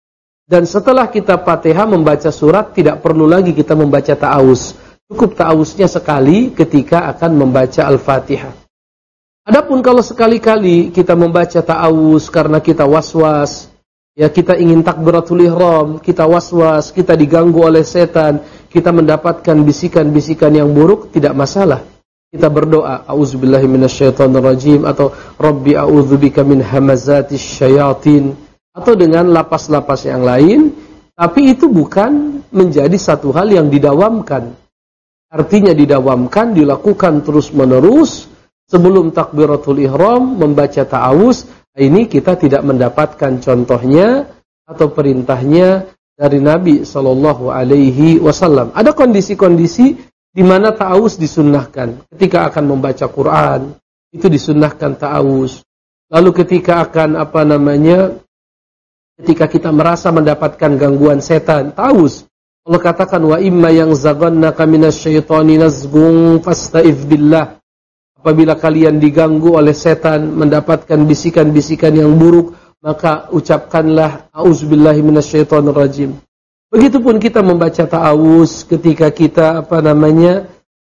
Dan setelah kita Fatihah membaca surat, tidak perlu lagi kita membaca ta'awuz. Cukup ta'awuznya sekali ketika akan membaca Al-Fatihah. Adapun kalau sekali-kali kita membaca ta'awuz karena kita was-was, ya kita ingin takbiratul ihram, kita was-was, kita diganggu oleh setan, kita mendapatkan bisikan-bisikan yang buruk, tidak masalah. Kita berdoa, a'udzubillahi minasyaitonirrajim, atau Rabbi a'udzubika min hamazatis syayatin, atau dengan lapas-lapas yang lain, tapi itu bukan menjadi satu hal yang didawamkan. Artinya didawamkan, dilakukan terus-menerus, sebelum takbiratul ihram, membaca ta'awuz, ini kita tidak mendapatkan contohnya atau perintahnya dari Nabi Shallallahu Alaihi Wasallam. Ada kondisi-kondisi di mana ta'awuz disunnahkan. Ketika akan membaca Quran, itu disunnahkan ta'awuz. Lalu ketika akan apa namanya, ketika kita merasa mendapatkan gangguan setan, ta'awuz. Allah katakan, wa imma yang zagannaka minasyaitani nazgung fasta'idz billah. Apabila kalian diganggu oleh setan, mendapatkan bisikan-bisikan yang buruk, maka ucapkanlah a'udzubillahi minasyaitonirrajim. Begitupun kita membaca ta'awuz ketika kita apa namanya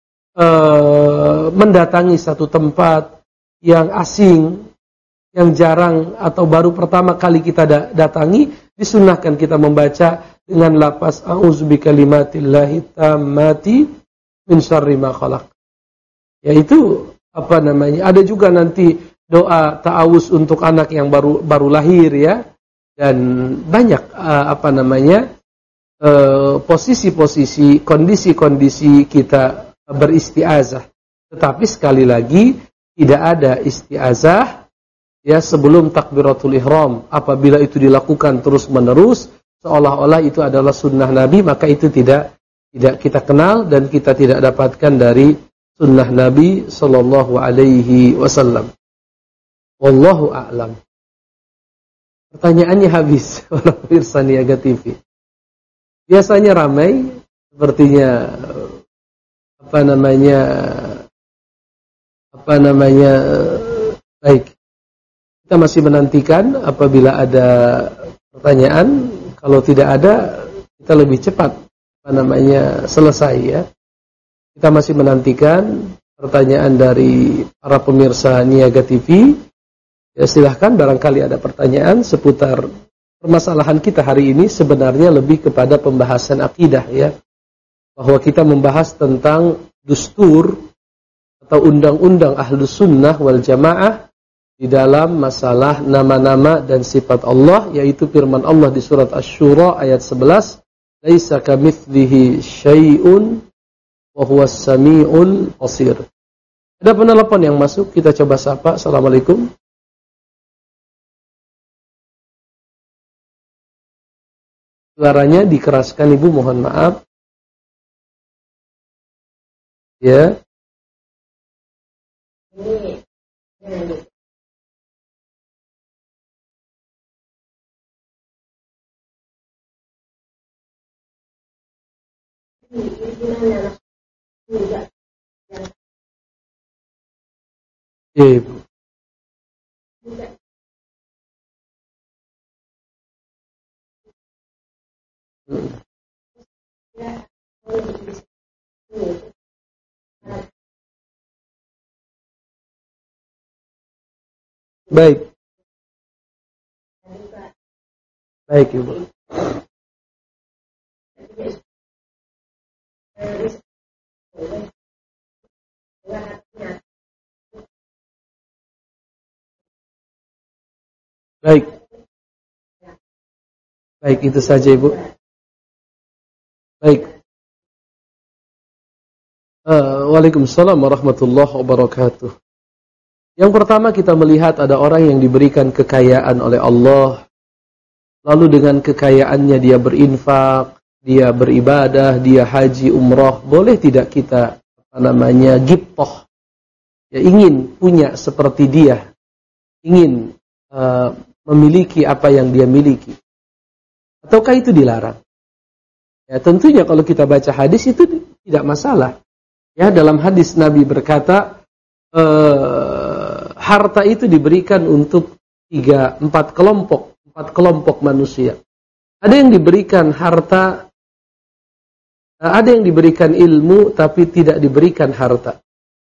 uh, mendatangi satu tempat yang asing, yang jarang atau baru pertama kali kita datangi, disunnahkan kita membaca dengan lafaz a'udzu bikalimatillahi tammati min syarri ma khalaq. Yaitu apa namanya? Ada juga nanti doa ta'awuz untuk anak yang baru baru lahir ya. Dan banyak uh, apa namanya? Uh, posisi-posisi, kondisi-kondisi kita beristiazah. Tetapi sekali lagi tidak ada istiazah ya sebelum takbiratul ihram. Apabila itu dilakukan terus-menerus, seolah-olah itu adalah sunnah Nabi, maka itu tidak tidak kita kenal dan kita tidak dapatkan dari sunnah Nabi sallallahu alaihi wasallam. Wallahu a'lam. Pertanyaannya habis oleh pemirsa Niaga T V. Biasanya ramai, sepertinya apa namanya apa namanya baik. Kita masih menantikan apabila ada pertanyaan. Kalau tidak ada, kita lebih cepat apa namanya selesai ya. Kita masih menantikan pertanyaan dari para pemirsa Niaga T V. Ya silahkan, barangkali ada pertanyaan seputar permasalahan kita hari ini. Sebenarnya lebih kepada pembahasan akidah ya. Bahwa kita membahas tentang dustur atau undang-undang Ahlus Sunnah wal Jamaah di dalam masalah nama-nama dan sifat Allah, yaitu firman Allah di surat Asy-Syura ayat sebelas, laisa kamitslihi syai'un wa huwas samiul basir. Ada penelpon yang masuk, kita coba sapa. Assalamualaikum. Suaranya dikeraskan Ibu, mohon maaf. Ya. Ibu. Baik. Baik, Ibu. Baik. Baik, itu saja Ibu. Baik. Uh, Waalaikumsalam warahmatullahi wabarakatuh. Yang pertama kita melihat ada orang yang diberikan kekayaan oleh Allah. Lalu dengan kekayaannya dia berinfak, dia beribadah, dia haji, umrah. Boleh tidak kita apa namanya ghibthah? Ya, ingin punya seperti dia. Ingin uh, memiliki apa yang dia miliki. Ataukah itu dilarang? Ya, tentunya kalau kita baca hadis itu tidak masalah. Ya, dalam hadis Nabi berkata, uh, harta itu diberikan untuk tiga, empat kelompok, empat kelompok manusia. Ada yang diberikan harta, ada yang diberikan ilmu tapi tidak diberikan harta.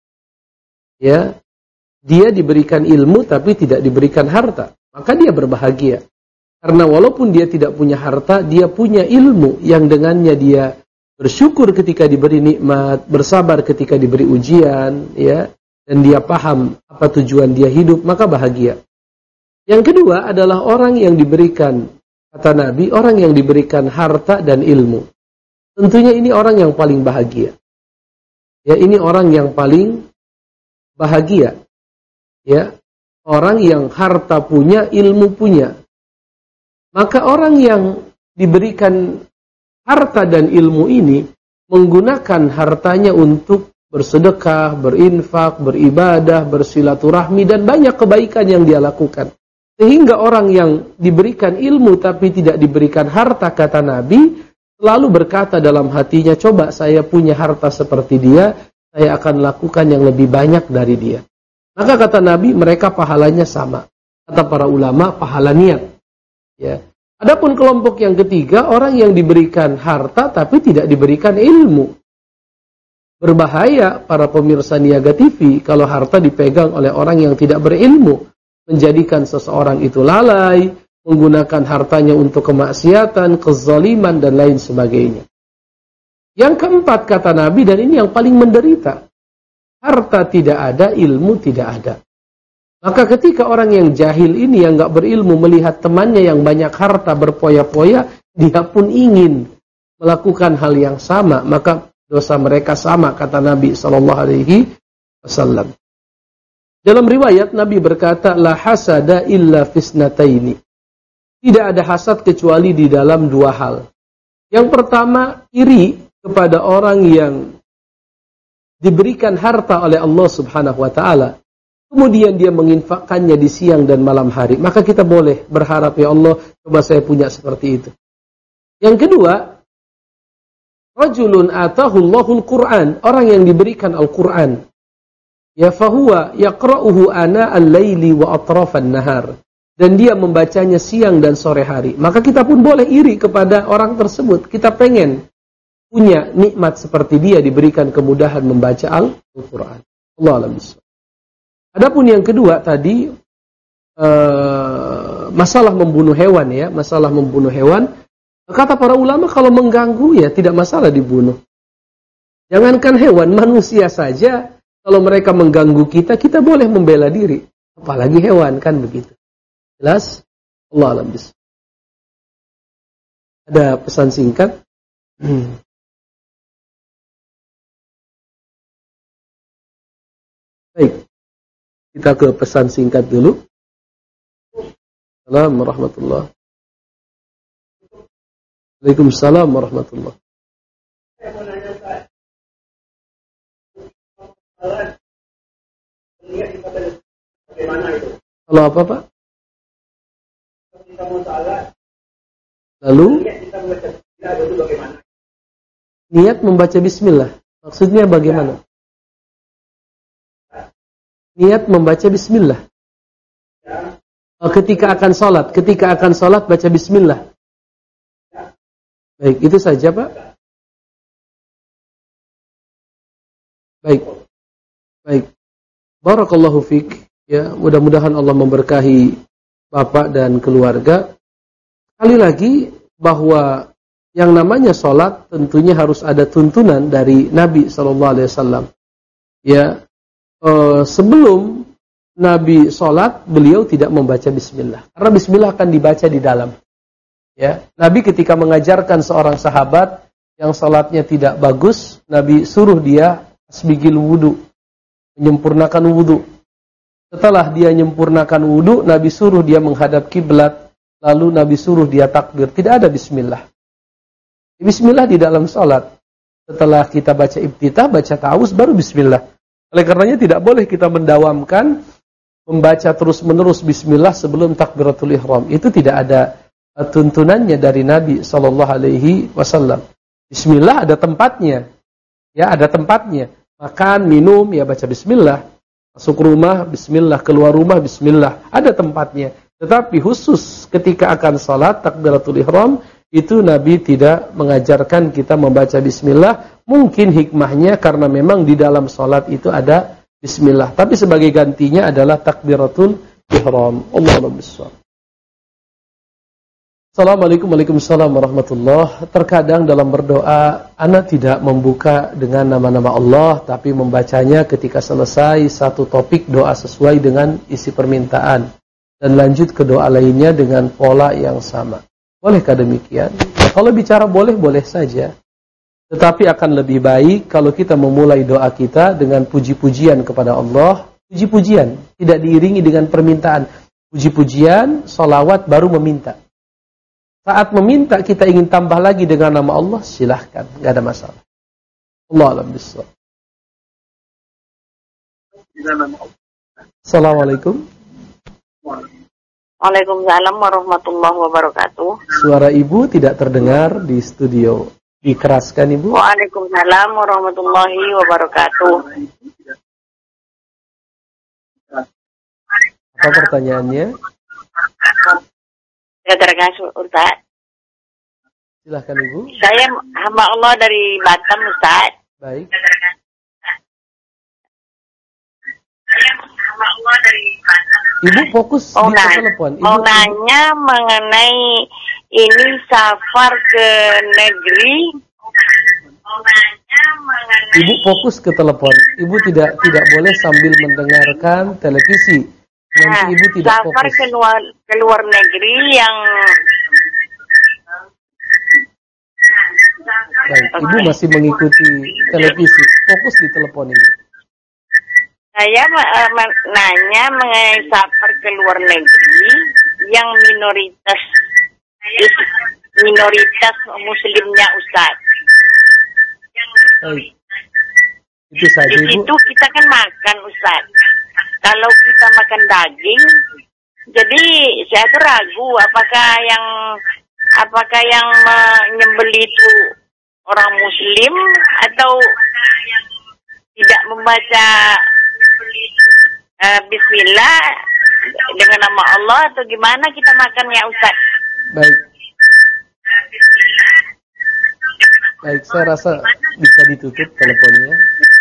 Ya, dia diberikan ilmu tapi tidak diberikan harta, maka dia berbahagia. Karena walaupun dia tidak punya harta, dia punya ilmu yang dengannya dia bersyukur ketika diberi nikmat, bersabar ketika diberi ujian, ya, dan dia paham apa tujuan dia hidup, maka bahagia. Yang kedua adalah orang yang diberikan, kata Nabi, orang yang diberikan harta dan ilmu. Tentunya ini orang yang paling bahagia. Ya, ini orang yang paling bahagia. Ya, orang yang harta punya, ilmu punya. Maka orang yang diberikan harta dan ilmu ini menggunakan hartanya untuk bersedekah, berinfak, beribadah, bersilaturahmi, dan banyak kebaikan yang dia lakukan. Sehingga orang yang diberikan ilmu tapi tidak diberikan harta, kata Nabi, selalu berkata dalam hatinya, coba saya punya harta seperti dia, saya akan lakukan yang lebih banyak dari dia. Maka kata Nabi, mereka pahalanya sama. Kata para ulama, pahala niat. Ya. Adapun kelompok yang ketiga, orang yang diberikan harta tapi tidak diberikan ilmu. Berbahaya para pemirsa Niaga T V kalau harta dipegang oleh orang yang tidak berilmu, menjadikan seseorang itu lalai, menggunakan hartanya untuk kemaksiatan, kezaliman, dan lain sebagainya. Yang keempat, kata Nabi, dan ini yang paling menderita, harta tidak ada, ilmu tidak ada. Maka ketika orang yang jahil ini, yang gak berilmu, melihat temannya yang banyak harta berpoya-poya, dia pun ingin melakukan hal yang sama, maka dosa mereka sama, kata Nabi shallallahu alaihi wasallam. Dalam riwayat Nabi berkata, la hasada illa fisnataini. Tidak ada hasad kecuali di dalam dua hal. Yang pertama, iri kepada orang yang diberikan harta oleh Allah Subhanahu wa taala, kemudian dia menginfakkannya di siang dan malam hari. Maka kita boleh berharap, ya Allah, coba saya punya seperti itu. Yang kedua, rajulun atahullahul Qur'an, orang yang diberikan Al-Qur'an. Ya fahuwa yaqra'uhu ana al-laili wa atrafan nahar. Dan dia membacanya siang dan sore hari. Maka kita pun boleh iri kepada orang tersebut. Kita pengen punya nikmat seperti dia, diberikan kemudahan membaca Al-Qur'an. Allah alam bismillah. Adapun yang kedua tadi, uh, masalah membunuh hewan, ya, masalah membunuh hewan. Kata para ulama, kalau mengganggu ya tidak masalah dibunuh. Jangankan hewan, manusia saja. Kalau mereka mengganggu kita, kita boleh membela diri. Apalagi hewan, kan begitu. Jelas? Allah alam bismillah. Ada pesan singkat? Hmm. Baik. Kita ke pesan singkat dulu. Assalamualaikum warahmatullahi wabarakatuh. Waalaikumsalam warahmatullahi wabarakatuh. Kalau apa, Pak? Lalu niat membaca bismillah. Maksudnya bagaimana? Niat membaca bismillah. Oh, ketika akan sholat, ketika akan sholat baca bismillah. Baik, itu saja, Pak. Baik. Baik. Barakallahu fiik. Ya, mudah-mudahan Allah memberkahi Bapak dan keluarga. Sekali lagi bahwa yang namanya sholat tentunya harus ada tuntunan dari Nabi shallallahu alaihi wasallam. Ya, eh, sebelum Nabi sholat, beliau tidak membaca bismillah. Karena bismillah akan dibaca di dalam. Ya, Nabi ketika mengajarkan seorang sahabat yang sholatnya tidak bagus, Nabi suruh dia asbigil wudu, menyempurnakan wudu. Setelah dia menyempurnakan wudu, Nabi suruh dia menghadap kiblat, lalu Nabi suruh dia takbir. Tidak ada bismillah. Bismillah di dalam sholat. Setelah kita baca ibtitah, baca ta'awuz, baru bismillah. Oleh karenanya tidak boleh kita mendawamkan membaca terus-menerus bismillah sebelum takbiratul ihram. Itu tidak ada tuntunannya dari Nabi sallallahu alaihi wasallam. Bismillah ada tempatnya. Ya, ada tempatnya. Makan, minum, ya baca bismillah. Masuk rumah, bismillah. Keluar rumah, bismillah. Ada tempatnya. Tetapi khusus ketika akan salat takbiratul ihram, itu Nabi tidak mengajarkan kita membaca bismillah. Mungkin hikmahnya karena memang di dalam sholat itu ada bismillah. Tapi sebagai gantinya adalah takbiratul ihram. Allahu akbar. Assalamualaikum Waalaikumsalam warahmatullah. Terkadang dalam berdoa ana tidak membuka dengan nama-nama Allah, tapi membacanya ketika selesai satu topik doa sesuai dengan isi permintaan dan lanjut ke doa lainnya dengan pola yang sama. Bolehkah demikian? Ya, kalau bicara boleh, boleh saja. Tetapi akan lebih baik kalau kita memulai doa kita dengan puji-pujian kepada Allah. Puji-pujian, tidak diiringi dengan permintaan. Puji-pujian, salawat, baru meminta. Saat meminta kita ingin tambah lagi dengan nama Allah, silahkan, nggak ada masalah. Allah alam bisawab. Assalamualaikum. Waalaikumsalam warahmatullahi wabarakatuh. Suara ibu tidak terdengar di studio. Dikeraskan ibu. Waalaikumsalam warahmatullahi wabarakatuh. Apa pertanyaannya? Ya, terima kasih Ustaz. Silahkan ibu. Saya hamba Allah dari Batam Ustaz. Baik. Saya hamba Allah dari Batam. Ibu fokus mau di nanya, telepon. Ibu, mau nanya mengenai ini safar ke negeri. Mau nanya mengenai. Ibu fokus ke telepon. Ibu tidak tidak boleh sambil mendengarkan televisi. Nanti Nah, ibu tidak safar fokus. ke luar, ke luar negeri yang Baik, ibu masih mengikuti televisi. Fokus di telepon ibu. saya uh, nanya mengenai safar ke luar negeri yang minoritas minoritas muslimnya Ustaz. Baik. Itu saja Di ibu. situ kita kan makan Ustaz. Kalau kita makan daging, jadi saya tuh ragu apakah yang apakah yang menyembelih itu orang Muslim atau tidak membaca uh, Bismillah dengan nama Allah atau gimana kita makannya Ustaz? Baik. Baik, saya rasa bisa ditutup teleponnya.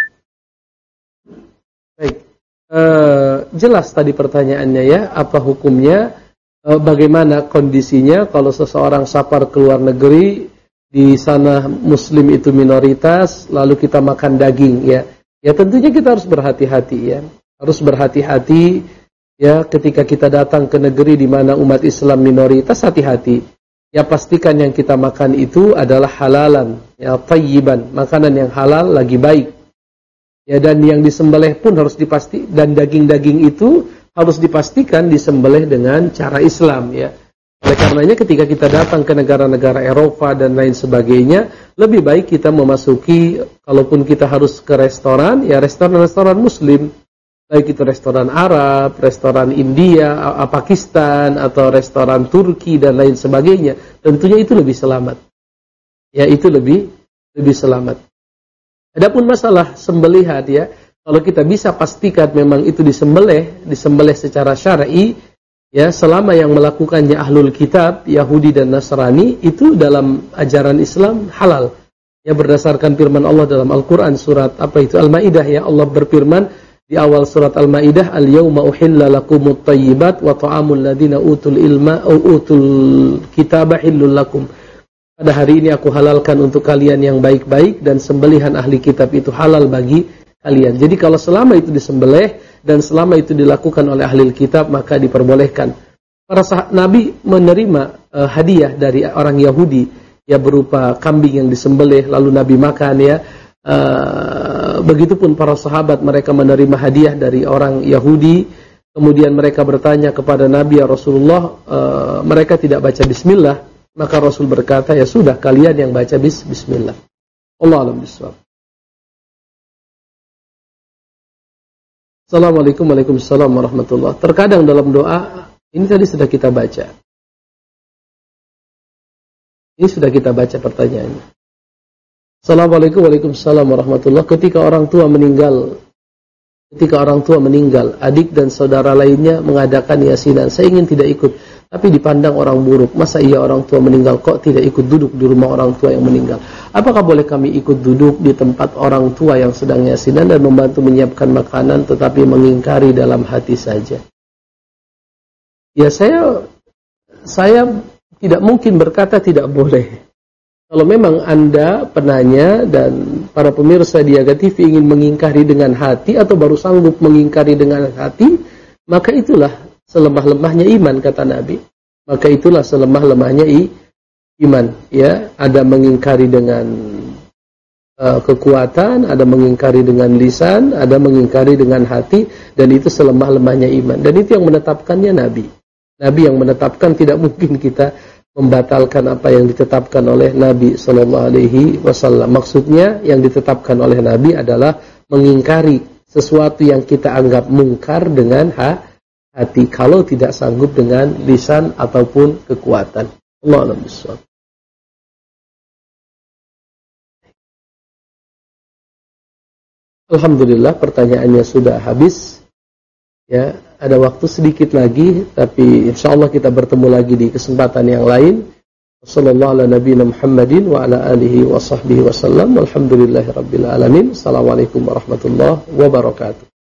Baik. Uh, jelas tadi pertanyaannya ya, apa hukumnya, uh, bagaimana kondisinya kalau seseorang safar ke luar negeri, di sana muslim itu minoritas, lalu kita makan daging ya. Ya tentunya kita harus berhati-hati ya. Harus berhati-hati ya ketika kita datang ke negeri di mana umat Islam minoritas, hati-hati. Ya pastikan yang kita makan itu adalah halalan, ya thayyiban, makanan yang halal lagi baik. Ya, dan yang disembelih pun harus dipasti, dan daging-daging itu harus dipastikan disembelih dengan cara Islam ya. Oleh karenanya ketika kita datang ke negara-negara Eropa dan lain sebagainya, lebih baik kita memasuki, kalaupun kita harus ke restoran, ya restoran-restoran muslim, baik itu restoran Arab, restoran India, Pakistan, atau restoran Turki dan lain sebagainya. Tentunya itu lebih selamat. Ya, itu lebih lebih selamat. Adapun masalah sembelihan ya, kalau kita bisa pastikan memang itu disembelih, disembelih secara syar'i, ya selama yang melakukannya ahlul kitab, Yahudi dan Nasrani, itu dalam ajaran Islam halal. Ya berdasarkan firman Allah dalam Al-Qur'an surat apa itu Al-Maidah ya, Allah berfirman di awal surat Al-Maidah, al-yauma uhilla lakumut thayyibat wa ta'amul ladzina utul ilma au utul kitaba hillul lakum. Pada hari ini aku halalkan untuk kalian yang baik-baik dan sembelihan ahli kitab itu halal bagi kalian. Jadi kalau selama itu disembelih dan selama itu dilakukan oleh ahli kitab maka diperbolehkan. Para sahabat Nabi menerima uh, hadiah dari orang Yahudi ya berupa kambing yang disembelih lalu Nabi makan ya. Uh, begitupun para sahabat mereka menerima hadiah dari orang Yahudi, kemudian mereka bertanya kepada Nabi ya Rasulullah, uh, mereka tidak baca bismillah. Maka Rasul berkata, ya sudah kalian yang baca bis, bismillah. Allah alam bisawab. Assalamualaikum Waalaikumsalam warahmatullahi. Terkadang dalam doa, ini tadi sudah kita baca. Ini sudah kita baca pertanyaannya. Assalamualaikum Waalaikumsalam warahmatullahi. Ketika orang tua meninggal, ketika orang tua meninggal, adik dan saudara lainnya mengadakan yasinan. Saya ingin tidak ikut. tapi dipandang orang buruk. Masa iya orang tua meninggal kok tidak ikut duduk di rumah orang tua yang meninggal? Apakah boleh kami ikut duduk di tempat orang tua yang sedang yasinan dan membantu menyiapkan makanan tetapi mengingkari dalam hati saja? Ya, saya saya tidak mungkin berkata tidak boleh. Kalau memang Anda penanya dan para pemirsa di Yaga T V ingin mengingkari dengan hati atau baru sanggup mengingkari dengan hati, maka itulah selemah-lemahnya iman, kata Nabi. Maka itulah selemah-lemahnya i, iman. Ya, ada mengingkari dengan uh, kekuatan, ada mengingkari dengan lisan, ada mengingkari dengan hati, dan itu selemah-lemahnya iman. Dan itu yang menetapkannya Nabi. Nabi yang menetapkan, tidak mungkin kita membatalkan apa yang ditetapkan oleh Nabi Sallallahu Alaihi Wasallam. Maksudnya yang ditetapkan oleh Nabi adalah mengingkari sesuatu yang kita anggap mungkar dengan ha hati, kalau tidak sanggup dengan lisan ataupun kekuatan. Allahu a'lam. Alhamdulillah, pertanyaannya sudah habis. Ya, ada waktu sedikit lagi, tapi insyaallah kita bertemu lagi di kesempatan yang lain. Wassallallahu ala nabiyina Muhammadin wa ala alihi wa sahbihi wasallam. Walhamdulillahirabbil alamin. Assalamualaikum warahmatullahi wabarakatuh.